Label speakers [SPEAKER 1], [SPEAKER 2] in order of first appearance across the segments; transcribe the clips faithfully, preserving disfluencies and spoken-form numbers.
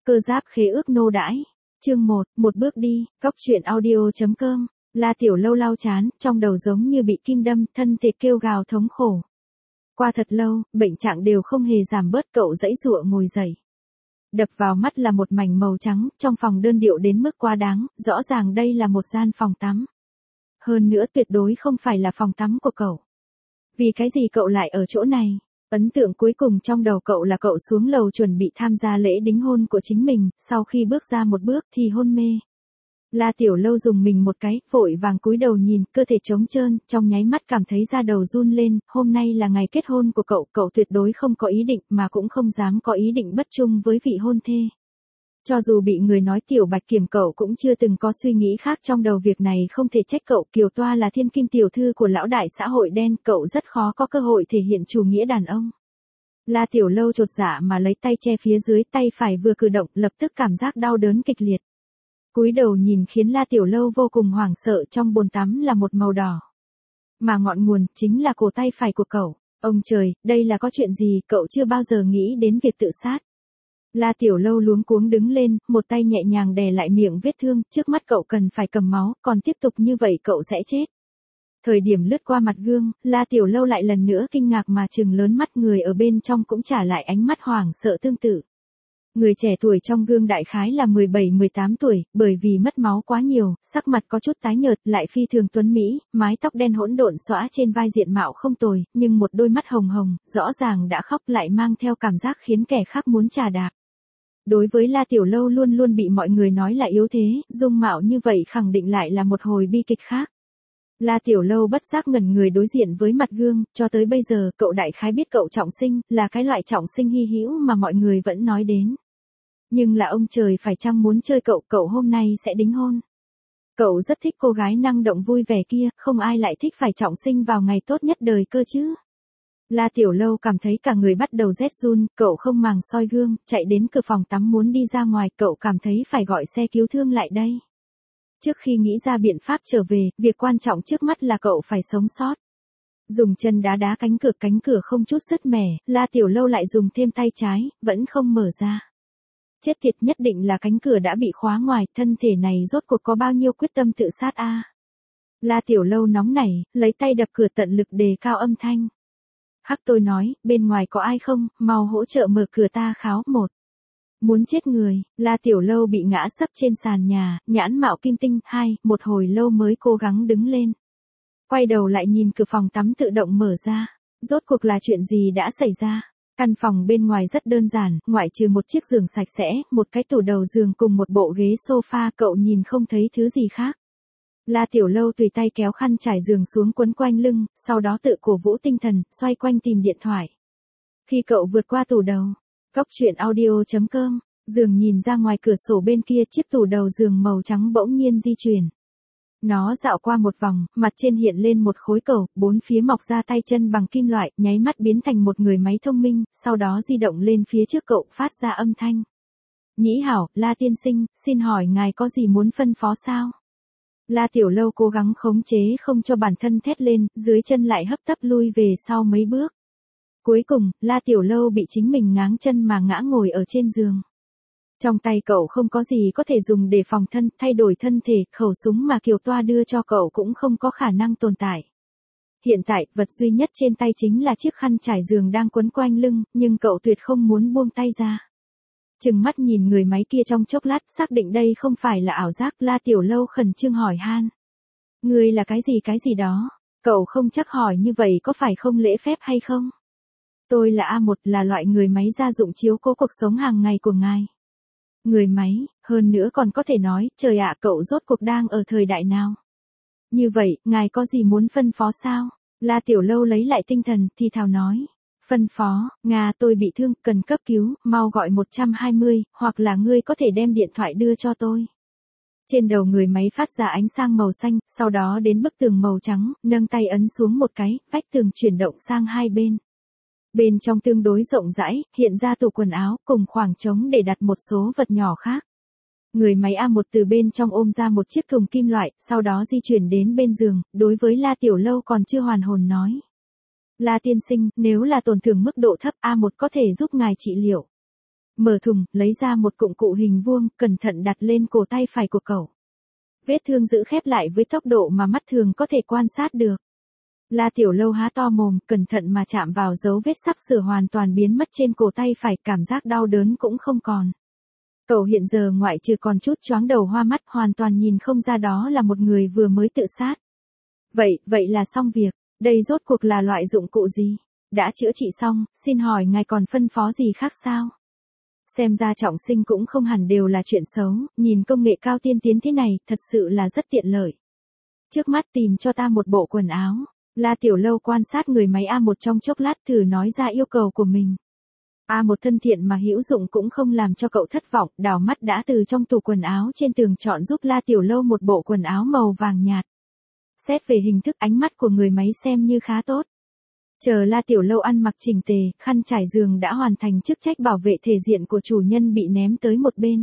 [SPEAKER 1] Cơ giáp khế ước nô đãi. Chương một, một bước đi, góc truyện audio chấm com. La Tiểu Lâu lau chán, trong đầu giống như bị kim đâm, thân thể kêu gào thống khổ. Qua thật lâu, bệnh trạng đều không hề giảm bớt, cậu giãy giụa ngồi dậy. Đập vào mắt là một mảnh màu trắng, trong phòng đơn điệu đến mức quá đáng, rõ ràng đây là một gian phòng tắm. Hơn nữa tuyệt đối không phải là phòng tắm của cậu. Vì cái gì cậu lại ở chỗ này? Ấn tượng cuối cùng trong đầu cậu là cậu xuống lầu chuẩn bị tham gia lễ đính hôn của chính mình, sau khi bước ra một bước thì hôn mê. La Tiểu Lâu dùng mình một cái, vội vàng cúi đầu nhìn, cơ thể trống trơn, trong nháy mắt cảm thấy da đầu run lên, hôm nay là ngày kết hôn của cậu, cậu tuyệt đối không có ý định mà cũng không dám có ý định bất chung với vị hôn thê. Cho dù bị người nói Tiểu Bạch Kiểm, cậu cũng chưa từng có suy nghĩ khác trong đầu, việc này không thể trách cậu, Kiều Toa là thiên kim tiểu thư của lão đại xã hội đen, cậu rất khó có cơ hội thể hiện chủ nghĩa đàn ông. La Tiểu Lâu chột dạ mà lấy tay che phía dưới, tay phải vừa cử động, lập tức cảm giác đau đớn kịch liệt. Cúi đầu nhìn khiến La Tiểu Lâu vô cùng hoảng sợ, trong bồn tắm là một màu đỏ. Mà ngọn nguồn chính là cổ tay phải của cậu. Ông trời, đây là có chuyện gì, cậu chưa bao giờ nghĩ đến việc tự sát. La Tiểu Lâu luống cuống đứng lên, một tay nhẹ nhàng đè lại miệng vết thương, trước mắt cậu cần phải cầm máu, còn tiếp tục như vậy cậu sẽ chết. Thời điểm lướt qua mặt gương, La Tiểu Lâu lại lần nữa kinh ngạc mà trừng lớn mắt, người ở bên trong cũng trả lại ánh mắt hoảng sợ tương tự. Người trẻ tuổi trong gương đại khái là mười bảy mười tám tuổi, bởi vì mất máu quá nhiều, sắc mặt có chút tái nhợt, lại phi thường tuấn mỹ, mái tóc đen hỗn độn xõa trên vai, diện mạo không tồi, nhưng một đôi mắt hồng hồng, rõ ràng đã khóc, lại mang theo cảm giác khiến kẻ khác muốn trà đạp. Đối với La Tiểu Lâu luôn luôn bị mọi người nói là yếu thế, dung mạo như vậy khẳng định lại là một hồi bi kịch khác. La Tiểu Lâu bất giác ngẩn người đối diện với mặt gương, cho tới bây giờ cậu đại khái biết cậu trọng sinh, là cái loại trọng sinh hy hữu mà mọi người vẫn nói đến. Nhưng là ông trời phải chăng muốn chơi cậu, cậu hôm nay sẽ đính hôn. Cậu rất thích cô gái năng động vui vẻ kia, không ai lại thích phải trọng sinh vào ngày tốt nhất đời cơ chứ. La Tiểu Lâu cảm thấy cả người bắt đầu rét run, cậu không màng soi gương, chạy đến cửa phòng tắm muốn đi ra ngoài, cậu cảm thấy phải gọi xe cứu thương lại đây. Trước khi nghĩ ra biện pháp trở về, việc quan trọng trước mắt là cậu phải sống sót. Dùng chân đá đá cánh cửa, cánh cửa không chút sứt mẻ, La Tiểu Lâu lại dùng thêm tay trái, vẫn không mở ra. Chết tiệt, nhất định là cánh cửa đã bị khóa ngoài, thân thể này rốt cuộc có bao nhiêu quyết tâm tự sát a? À? La Tiểu Lâu nóng nảy, lấy tay đập cửa, tận lực đề cao âm thanh. Hắc tôi nói, bên ngoài có ai không, mau hỗ trợ mở cửa ta kháo. Một. Muốn chết người, La Tiểu Lâu bị ngã sấp trên sàn nhà, nhãn mạo kim tinh. Hai, một hồi lâu mới cố gắng đứng lên. Quay đầu lại nhìn cửa phòng tắm tự động mở ra. Rốt cuộc là chuyện gì đã xảy ra? Căn phòng bên ngoài rất đơn giản, ngoại trừ một chiếc giường sạch sẽ, một cái tủ đầu giường cùng một bộ ghế sofa, cậu nhìn không thấy thứ gì khác. La Tiểu Lâu tùy tay kéo khăn trải giường xuống quấn quanh lưng, sau đó tự cổ vũ tinh thần, xoay quanh tìm điện thoại. Khi cậu vượt qua tủ đầu, góc truyện audio chấm com, giường nhìn ra ngoài cửa sổ bên kia, chiếc tủ đầu giường màu trắng bỗng nhiên di chuyển. Nó dạo qua một vòng, mặt trên hiện lên một khối cầu, bốn phía mọc ra tay chân bằng kim loại, nháy mắt biến thành một người máy thông minh, sau đó di động lên phía trước cậu, phát ra âm thanh. Nhĩ hảo, La tiên sinh, xin hỏi ngài có gì muốn phân phó sao? La Tiểu Lâu cố gắng khống chế không cho bản thân thét lên, dưới chân lại hấp tấp lui về sau mấy bước. Cuối cùng, La Tiểu Lâu bị chính mình ngáng chân mà ngã ngồi ở trên giường. Trong tay cậu không có gì có thể dùng để phòng thân, thay đổi thân thể, khẩu súng mà Kiều Toa đưa cho cậu cũng không có khả năng tồn tại. Hiện tại, vật duy nhất trên tay chính là chiếc khăn trải giường đang quấn quanh lưng, nhưng cậu tuyệt không muốn buông tay ra. Chừng mắt nhìn người máy kia trong chốc lát, xác định đây không phải là ảo giác, La Tiểu Lâu khẩn trương hỏi han. Ngươi là cái gì cái gì đó? Cậu không chắc hỏi như vậy có phải không lễ phép hay không? Tôi là A một, là loại người máy gia dụng chiếu cố cuộc sống hàng ngày của ngài. Người máy, hơn nữa còn có thể nói, trời ạ, cậu rốt cuộc đang ở thời đại nào? Như vậy, ngài có gì muốn phân phó sao? La Tiểu Lâu lấy lại tinh thần, thì thào nói. Phân phó, Nga, tôi bị thương, cần cấp cứu, mau gọi một hai không, hoặc là ngươi có thể đem điện thoại đưa cho tôi. Trên đầu người máy phát ra ánh sáng màu xanh, sau đó đến bức tường màu trắng, nâng tay ấn xuống một cái, vách tường chuyển động sang hai bên. Bên trong tương đối rộng rãi, hiện ra tủ quần áo, cùng khoảng trống để đặt một số vật nhỏ khác. Người máy A một từ bên trong ôm ra một chiếc thùng kim loại, sau đó di chuyển đến bên giường, đối với La Tiểu Lâu còn chưa hoàn hồn nói. La tiên sinh, nếu là tổn thương mức độ thấp, A một có thể giúp ngài trị liệu. Mở thùng, lấy ra một cdụng cụ hình vuông, cẩn thận đặt lên cổ tay phải của cậu. Vết thương giữ khép lại với tốc độ mà mắt thường có thể quan sát được. La Tiểu Lâu há to mồm, cẩn thận mà chạm vào dấu vết sắp sửa hoàn toàn biến mất trên cổ tay phải, cảm giác đau đớn cũng không còn. Cậu hiện giờ ngoại trừ còn chút choáng đầu hoa mắt, hoàn toàn nhìn không ra đó là một người vừa mới tự sát. Vậy, vậy là xong việc, đây rốt cuộc là loại dụng cụ gì? Đã chữa trị xong, xin hỏi ngài còn phân phó gì khác sao? Xem ra trọng sinh cũng không hẳn đều là chuyện xấu, nhìn công nghệ cao tiên tiến thế này, thật sự là rất tiện lợi. Trước mắt tìm cho ta một bộ quần áo. La Tiểu Lâu quan sát người máy A một trong chốc lát thử nói ra yêu cầu của mình. A một thân thiện mà hữu dụng cũng không làm cho cậu thất vọng, đảo mắt đã từ trong tủ quần áo trên tường chọn giúp La Tiểu Lâu một bộ quần áo màu vàng nhạt. Xét về hình thức, ánh mắt của người máy xem như khá tốt. Chờ La Tiểu Lâu ăn mặc chỉnh tề, khăn trải giường đã hoàn thành chức trách bảo vệ thể diện của chủ nhân bị ném tới một bên.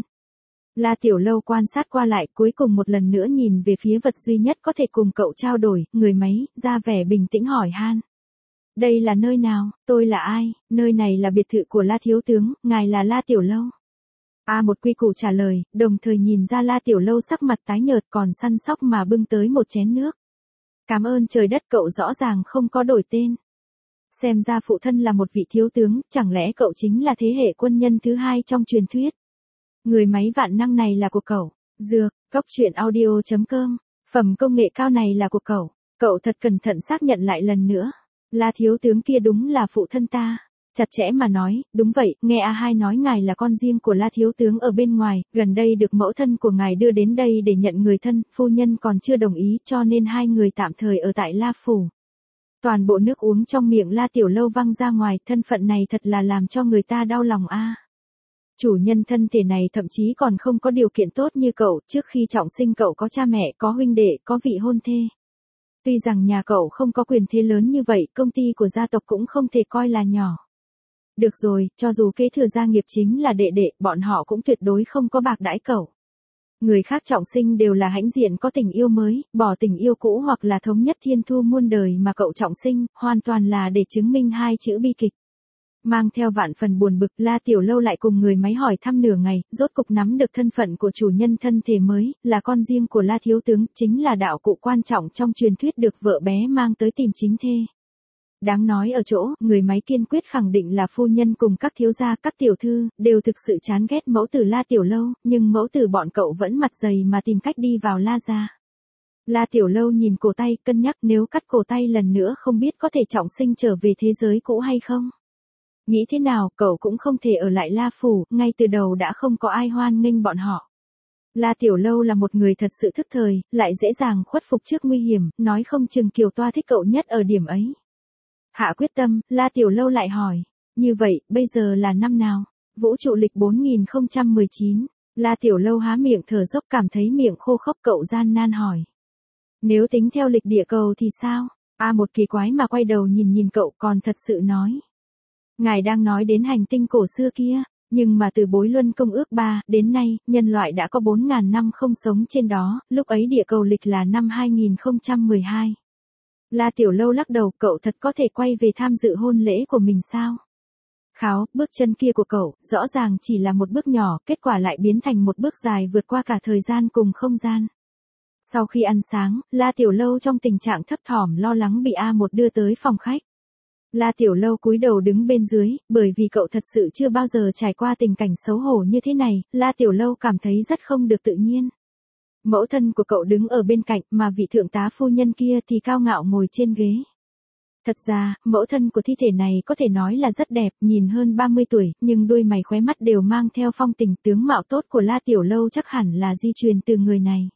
[SPEAKER 1] La Tiểu Lâu quan sát qua lại, cuối cùng một lần nữa nhìn về phía vật duy nhất có thể cùng cậu trao đổi, người máy, ra vẻ bình tĩnh hỏi han. Đây là nơi nào, tôi là ai, nơi này là biệt thự của La Thiếu Tướng, ngài là La Tiểu Lâu. A một quy củ trả lời, đồng thời nhìn ra La Tiểu Lâu sắc mặt tái nhợt còn săn sóc mà bưng tới một chén nước. Cảm ơn trời đất, cậu rõ ràng không có đổi tên. Xem ra phụ thân là một vị thiếu tướng, chẳng lẽ cậu chính là thế hệ quân nhân thứ hai trong truyền thuyết. Người máy vạn năng này là của cậu. Dược, cốc truyện audio chấm com. Phẩm công nghệ cao này là của cậu. Cậu thật cẩn thận xác nhận lại lần nữa. La thiếu tướng kia đúng là phụ thân ta. Chặt chẽ mà nói, đúng vậy, nghe A hai nói ngài là con riêng của La thiếu tướng ở bên ngoài, gần đây được mẫu thân của ngài đưa đến đây để nhận người thân, phu nhân còn chưa đồng ý cho nên hai người tạm thời ở tại La Phủ. Toàn bộ nước uống trong miệng La Tiểu Lâu văng ra ngoài, thân phận này thật là làm cho người ta đau lòng a. Chủ nhân thân thể này thậm chí còn không có điều kiện tốt như cậu, trước khi trọng sinh cậu có cha mẹ, có huynh đệ, có vị hôn thê. Tuy rằng nhà cậu không có quyền thế lớn như vậy, công ty của gia tộc cũng không thể coi là nhỏ. Được rồi, cho dù kế thừa gia nghiệp chính là đệ đệ, bọn họ cũng tuyệt đối không có bạc đãi cậu. Người khác trọng sinh đều là hãnh diện có tình yêu mới, bỏ tình yêu cũ hoặc là thống nhất thiên thu muôn đời, mà cậu trọng sinh, hoàn toàn là để chứng minh hai chữ bi kịch. Mang theo vạn phần buồn bực, La Tiểu Lâu lại cùng người máy hỏi thăm nửa ngày, rốt cục nắm được thân phận của chủ nhân thân thể mới, là con riêng của La Thiếu Tướng, chính là đạo cụ quan trọng trong truyền thuyết được vợ bé mang tới tìm chính thê. Đáng nói ở chỗ, người máy kiên quyết khẳng định là phu nhân cùng các thiếu gia, các tiểu thư, đều thực sự chán ghét mẫu tử La Tiểu Lâu, nhưng mẫu tử bọn cậu vẫn mặt dày mà tìm cách đi vào La gia. La Tiểu Lâu nhìn cổ tay, cân nhắc nếu cắt cổ tay lần nữa không biết có thể trọng sinh trở về thế giới cũ hay không. Nghĩ thế nào, cậu cũng không thể ở lại La Phủ, ngay từ đầu đã không có ai hoan nghênh bọn họ. La Tiểu Lâu là một người thật sự thức thời, lại dễ dàng khuất phục trước nguy hiểm, nói không chừng Kiều Toa thích cậu nhất ở điểm ấy. Hạ quyết tâm, La Tiểu Lâu lại hỏi, như vậy, bây giờ là năm nào? Vũ trụ lịch bốn nghìn không trăm mười chín. La Tiểu Lâu há miệng thở dốc, cảm thấy miệng khô khốc, cậu gian nan hỏi. Nếu tính theo lịch địa cầu thì sao? A một kỳ quái mà quay đầu nhìn nhìn cậu, còn thật sự nói. Ngài đang nói đến hành tinh cổ xưa kia, nhưng mà từ Bối Luân Công ước ba đến nay, nhân loại đã có bốn nghìn năm không sống trên đó, lúc ấy địa cầu lịch là năm hai nghìn không trăm mười hai. La Tiểu Lâu lắc đầu, cậu thật có thể quay về tham dự hôn lễ của mình sao? Kháo, bước chân kia của cậu, rõ ràng chỉ là một bước nhỏ, kết quả lại biến thành một bước dài vượt qua cả thời gian cùng không gian. Sau khi ăn sáng, La Tiểu Lâu trong tình trạng thấp thỏm lo lắng bị A một đưa tới phòng khách. La Tiểu Lâu cúi đầu đứng bên dưới, bởi vì cậu thật sự chưa bao giờ trải qua tình cảnh xấu hổ như thế này, La Tiểu Lâu cảm thấy rất không được tự nhiên. Mẫu thân của cậu đứng ở bên cạnh, mà vị thượng tá phu nhân kia thì cao ngạo ngồi trên ghế. Thật ra, mẫu thân của thi thể này có thể nói là rất đẹp, nhìn hơn ba mươi tuổi, nhưng đuôi mày khóe mắt đều mang theo phong tình, tướng mạo tốt của La Tiểu Lâu chắc hẳn là di truyền từ người này.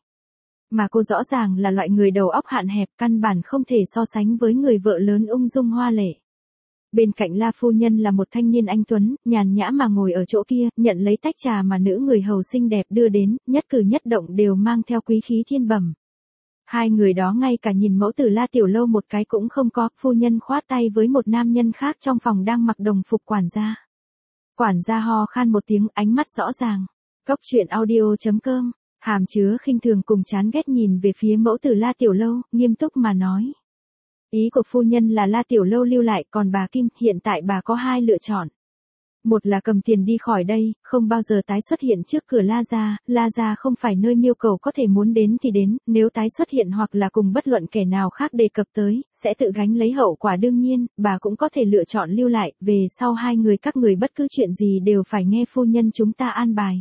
[SPEAKER 1] Mà cô rõ ràng là loại người đầu óc hạn hẹp, căn bản không thể so sánh với người vợ lớn ung dung hoa lệ. Bên cạnh La phu nhân là một thanh niên anh tuấn, nhàn nhã mà ngồi ở chỗ kia, nhận lấy tách trà mà nữ người hầu xinh đẹp đưa đến, nhất cử nhất động đều mang theo quý khí thiên bẩm. Hai người đó ngay cả nhìn mẫu tử La Tiểu Lâu một cái cũng không có, phu nhân khoát tay với một nam nhân khác trong phòng đang mặc đồng phục quản gia. Quản gia ho khan một tiếng, ánh mắt rõ ràng. Cốc truyện audio chấm com, hàm chứa khinh thường cùng chán ghét nhìn về phía mẫu tử La Tiểu Lâu, nghiêm túc mà nói. Ý của phu nhân là La Tiểu Lâu lưu lại, còn bà Kim, hiện tại bà có hai lựa chọn. Một là cầm tiền đi khỏi đây, không bao giờ tái xuất hiện trước cửa La Gia, La Gia không phải nơi miêu cầu có thể muốn đến thì đến, nếu tái xuất hiện hoặc là cùng bất luận kẻ nào khác đề cập tới, sẽ tự gánh lấy hậu quả đương nhiên, bà cũng có thể lựa chọn lưu lại, về sau hai người các người bất cứ chuyện gì đều phải nghe phu nhân chúng ta an bài.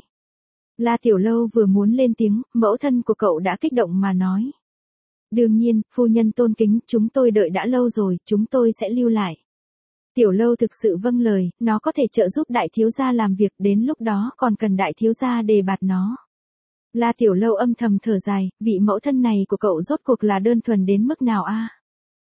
[SPEAKER 1] La Tiểu Lâu vừa muốn lên tiếng, mẫu thân của cậu đã kích động mà nói. Đương nhiên, phu nhân tôn kính, chúng tôi đợi đã lâu rồi, chúng tôi sẽ lưu lại. Tiểu Lâu thực sự vâng lời, nó có thể trợ giúp đại thiếu gia làm việc, đến lúc đó còn cần đại thiếu gia đề bạt nó. La Tiểu Lâu âm thầm thở dài, vị mẫu thân này của cậu rốt cuộc là đơn thuần đến mức nào a?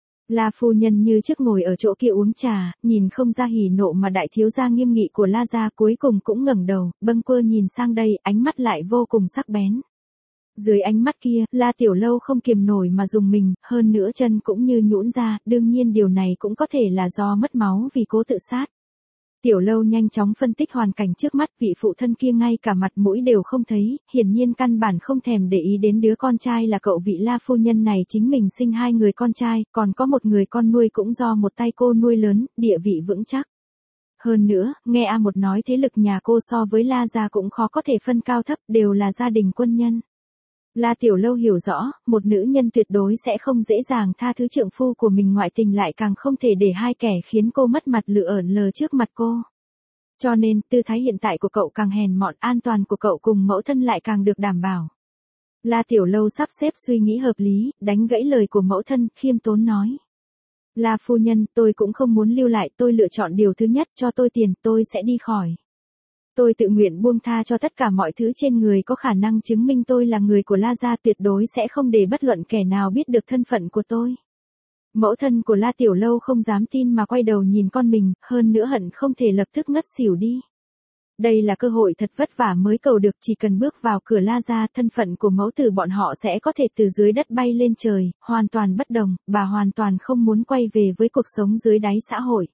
[SPEAKER 1] La phu nhân như trước ngồi ở chỗ kia uống trà, nhìn không ra hỉ nộ mà đại thiếu gia nghiêm nghị của La gia cuối cùng cũng ngẩng đầu, bâng quơ nhìn sang đây, ánh mắt lại vô cùng sắc bén. Dưới ánh mắt kia, La Tiểu Lâu không kiềm nổi mà dùng mình, hơn nữa chân cũng như nhũn ra, đương nhiên điều này cũng có thể là do mất máu vì cố tự sát. Tiểu Lâu nhanh chóng phân tích hoàn cảnh trước mắt, vị phụ thân kia ngay cả mặt mũi đều không thấy, hiển nhiên căn bản không thèm để ý đến đứa con trai là cậu vị La phu nhân này chính mình sinh hai người con trai, còn có một người con nuôi cũng do một tay cô nuôi lớn, địa vị vững chắc. Hơn nữa, nghe A một nói thế lực nhà cô so với La gia cũng khó có thể phân cao thấp, đều là gia đình quân nhân. La Tiểu Lâu hiểu rõ, một nữ nhân tuyệt đối sẽ không dễ dàng tha thứ trượng phu của mình, ngoại tình lại càng không thể để hai kẻ khiến cô mất mặt lựa ẩn lờ trước mặt cô. Cho nên, tư thái hiện tại của cậu càng hèn mọn, an toàn của cậu cùng mẫu thân lại càng được đảm bảo. La Tiểu Lâu sắp xếp suy nghĩ hợp lý, đánh gãy lời của mẫu thân, khiêm tốn nói. La phu nhân, tôi cũng không muốn lưu lại, tôi lựa chọn điều thứ nhất, cho tôi tiền, tôi sẽ đi khỏi. Tôi tự nguyện buông tha cho tất cả mọi thứ trên người có khả năng chứng minh tôi là người của La gia, tuyệt đối sẽ không để bất luận kẻ nào biết được thân phận của tôi. Mẫu thân của La Tiểu Lâu không dám tin mà quay đầu nhìn con mình, hơn nữa hận không thể lập tức ngất xỉu đi. Đây là cơ hội thật vất vả mới cầu được, chỉ cần bước vào cửa La gia, thân phận của mẫu tử bọn họ sẽ có thể từ dưới đất bay lên trời, hoàn toàn bất đồng, bà hoàn toàn không muốn quay về với cuộc sống dưới đáy xã hội.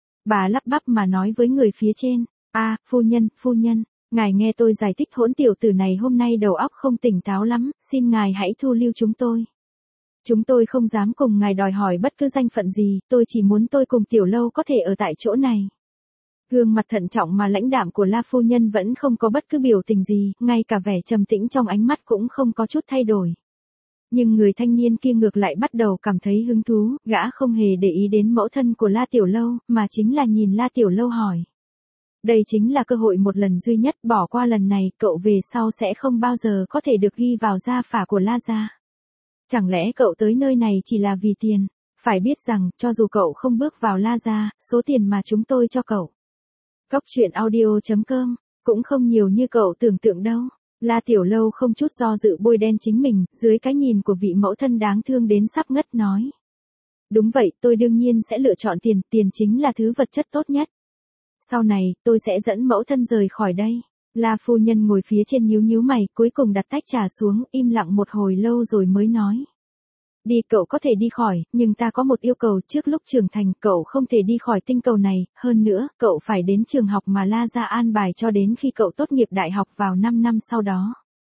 [SPEAKER 1] Bà lắp bắp mà nói với người phía trên. A, à, phu nhân, phu nhân, ngài nghe tôi giải thích, hỗn tiểu tử này hôm nay đầu óc không tỉnh táo lắm, xin ngài hãy thu lưu chúng tôi. Chúng tôi không dám cùng ngài đòi hỏi bất cứ danh phận gì, tôi chỉ muốn tôi cùng Tiểu Lâu có thể ở tại chỗ này. Gương mặt thận trọng mà lãnh đạm của La phu nhân vẫn không có bất cứ biểu tình gì, ngay cả vẻ trầm tĩnh trong ánh mắt cũng không có chút thay đổi. Nhưng người thanh niên kia ngược lại bắt đầu cảm thấy hứng thú, gã không hề để ý đến mẫu thân của La Tiểu Lâu, mà chính là nhìn La Tiểu Lâu hỏi. Đây chính là cơ hội một lần duy nhất, bỏ qua lần này, cậu về sau sẽ không bao giờ có thể được ghi vào gia phả của La gia. Chẳng lẽ cậu tới nơi này chỉ là vì tiền? Phải biết rằng, cho dù cậu không bước vào La gia, số tiền mà chúng tôi cho cậu. Cóc truyện audio chấm com, cũng không nhiều như cậu tưởng tượng đâu. La Tiểu Lâu không chút do dự bôi đen chính mình, dưới cái nhìn của vị mẫu thân đáng thương đến sắp ngất nói. Đúng vậy, tôi đương nhiên sẽ lựa chọn tiền, tiền chính là thứ vật chất tốt nhất. Sau này, tôi sẽ dẫn mẫu thân rời khỏi đây. La phu nhân ngồi phía trên nhíu nhíu mày, cuối cùng đặt tách trà xuống, im lặng một hồi lâu rồi mới nói. Đi, cậu có thể đi khỏi, nhưng ta có một yêu cầu, trước lúc trưởng thành, cậu không thể đi khỏi tinh cầu này, hơn nữa, cậu phải đến trường học mà La gia an bài cho đến khi cậu tốt nghiệp đại học vào năm năm sau đó.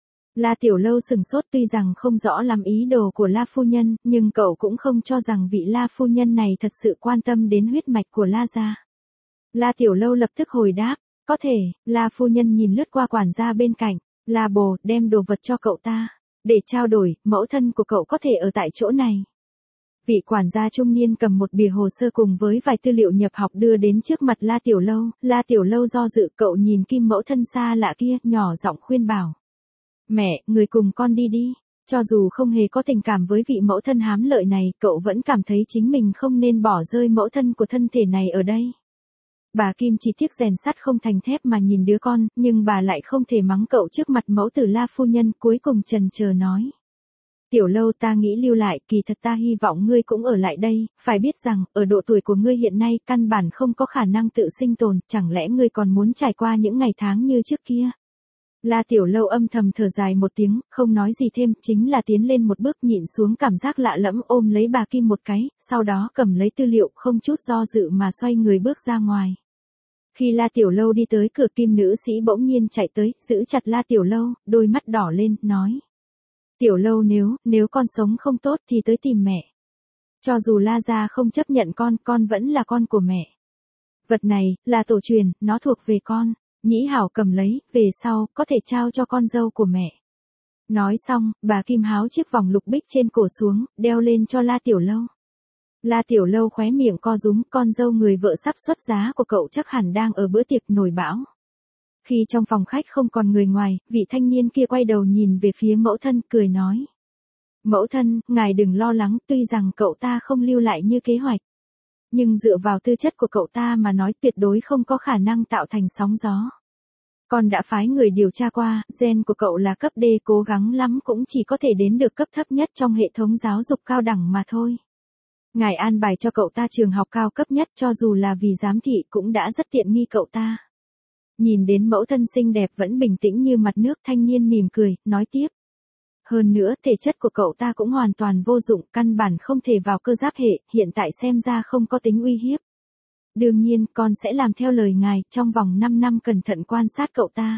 [SPEAKER 1] La Tiểu Lâu sừng sốt, tuy rằng không rõ lắm ý đồ của La phu nhân, nhưng cậu cũng không cho rằng vị La phu nhân này thật sự quan tâm đến huyết mạch của La gia. La Tiểu Lâu lập tức hồi đáp, có thể. La phu nhân nhìn lướt qua quản gia bên cạnh, La bồ, đem đồ vật cho cậu ta, để trao đổi, mẫu thân của cậu có thể ở tại chỗ này. Vị quản gia trung niên cầm một bìa hồ sơ cùng với vài tư liệu nhập học đưa đến trước mặt La Tiểu Lâu, La Tiểu Lâu do dự, cậu nhìn kim mẫu thân xa lạ kia, nhỏ giọng khuyên bảo. Mẹ, người cùng con đi đi. Cho dù không hề có tình cảm với vị mẫu thân hám lợi này, cậu vẫn cảm thấy chính mình không nên bỏ rơi mẫu thân của thân thể này ở đây. Bà Kim chỉ tiếc rèn sắt không thành thép mà nhìn đứa con, nhưng bà lại không thể mắng cậu trước mặt mẫu tử La phu nhân, cuối cùng chần chờ nói. Tiểu Lâu, ta nghĩ lưu lại, kỳ thật ta hy vọng ngươi cũng ở lại đây, phải biết rằng, ở độ tuổi của ngươi hiện nay, căn bản không có khả năng tự sinh tồn, chẳng lẽ ngươi còn muốn trải qua những ngày tháng như trước kia. La Tiểu Lâu âm thầm thở dài một tiếng, không nói gì thêm, chính là tiến lên một bước, nhịn xuống cảm giác lạ lẫm, ôm lấy bà Kim một cái, sau đó cầm lấy tư liệu, không chút do dự mà xoay người bước ra ngoài. Khi La Tiểu Lâu đi tới cửa, Kim nữ sĩ bỗng nhiên chạy tới, giữ chặt La Tiểu Lâu, đôi mắt đỏ lên, nói. Tiểu Lâu, nếu, nếu con sống không tốt thì tới tìm mẹ. Cho dù La gia không chấp nhận con, con vẫn là con của mẹ. Vật này, là tổ truyền, nó thuộc về con. Nhĩ Hảo cầm lấy, về sau, có thể trao cho con dâu của mẹ. Nói xong, bà Kim háo chiếc vòng lục bích trên cổ xuống, đeo lên cho La Tiểu Lâu. La Tiểu Lâu khóe miệng co rúm, con dâu người vợ sắp xuất giá của cậu chắc hẳn đang ở bữa tiệc nổi bão. Khi trong phòng khách không còn người ngoài, vị thanh niên kia quay đầu nhìn về phía mẫu thân, cười nói. Mẫu thân, ngài đừng lo lắng, tuy rằng cậu ta không lưu lại như kế hoạch. Nhưng dựa vào tư chất của cậu ta mà nói tuyệt đối không có khả năng tạo thành sóng gió. Con đã phái người điều tra qua, gen của cậu là cấp D, cố gắng lắm cũng chỉ có thể đến được cấp thấp nhất trong hệ thống giáo dục cao đẳng mà thôi. Ngài an bài cho cậu ta trường học cao cấp nhất, cho dù là vì giám thị cũng đã rất tiện nghi cậu ta. Nhìn đến mẫu thân xinh đẹp vẫn bình tĩnh như mặt nước, thanh niên mỉm cười, nói tiếp. Hơn nữa, thể chất của cậu ta cũng hoàn toàn vô dụng, căn bản không thể vào cơ giáp hệ, hiện tại xem ra không có tính uy hiếp. Đương nhiên, con sẽ làm theo lời ngài, trong vòng năm năm cẩn thận quan sát cậu ta.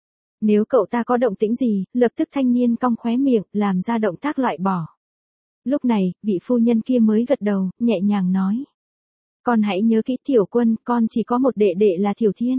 [SPEAKER 1] Nếu cậu ta có động tĩnh gì, lập tức thanh niên cong khóe miệng, làm ra động tác loại bỏ. Lúc này, vị phu nhân kia mới gật đầu, nhẹ nhàng nói. Con hãy nhớ kỹ Thiểu Quân, con chỉ có một đệ đệ là Thiểu Thiên.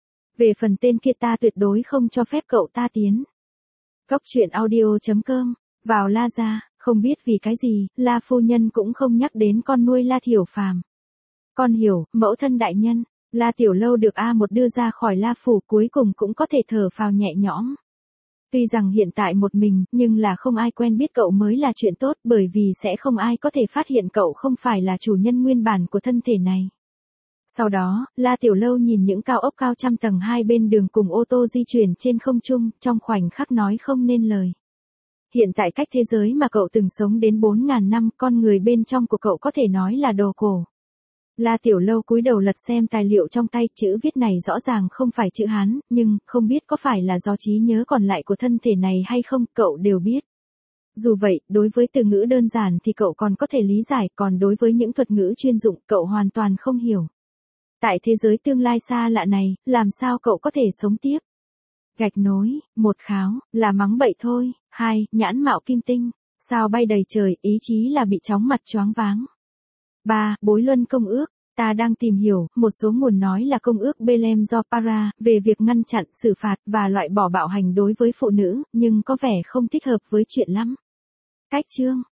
[SPEAKER 1] Về phần tên kia ta tuyệt đối không cho phép cậu ta tiến. Cốc truyện audio chấm com, vào La gia, không biết vì cái gì, La phu nhân cũng không nhắc đến con nuôi La Thiểu Phàm. Con hiểu, mẫu thân đại nhân, La Tiểu Lâu được A một đưa ra khỏi La phủ, cuối cùng cũng có thể thở phào nhẹ nhõm. Tuy rằng hiện tại một mình, nhưng là không ai quen biết cậu mới là chuyện tốt, bởi vì sẽ không ai có thể phát hiện cậu không phải là chủ nhân nguyên bản của thân thể này. Sau đó, La Tiểu Lâu nhìn những cao ốc cao trăm tầng hai bên đường cùng ô tô di chuyển trên không trung, trong khoảnh khắc nói không nên lời. Hiện tại cách thế giới mà cậu từng sống đến bốn ngàn năm, con người bên trong của cậu có thể nói là đồ cổ. La Tiểu Lâu cúi đầu lật xem tài liệu trong tay, chữ viết này rõ ràng không phải chữ Hán, nhưng không biết có phải là do trí nhớ còn lại của thân thể này hay không, cậu đều biết. Dù vậy, đối với từ ngữ đơn giản thì cậu còn có thể lý giải, còn đối với những thuật ngữ chuyên dụng, cậu hoàn toàn không hiểu. Tại thế giới tương lai xa lạ này, làm sao cậu có thể sống tiếp? Gạch nối, một kháo, là mắng bậy thôi, hai, nhãn mạo kim tinh, sao bay đầy trời, ý chí là bị chóng mặt choáng váng. ba. Bối luân công ước, ta đang tìm hiểu, một số nguồn nói là công ước Belem do Para, về việc ngăn chặn, xử phạt, và loại bỏ bạo hành đối với phụ nữ, nhưng có vẻ không thích hợp với chuyện lắm. Cách chương.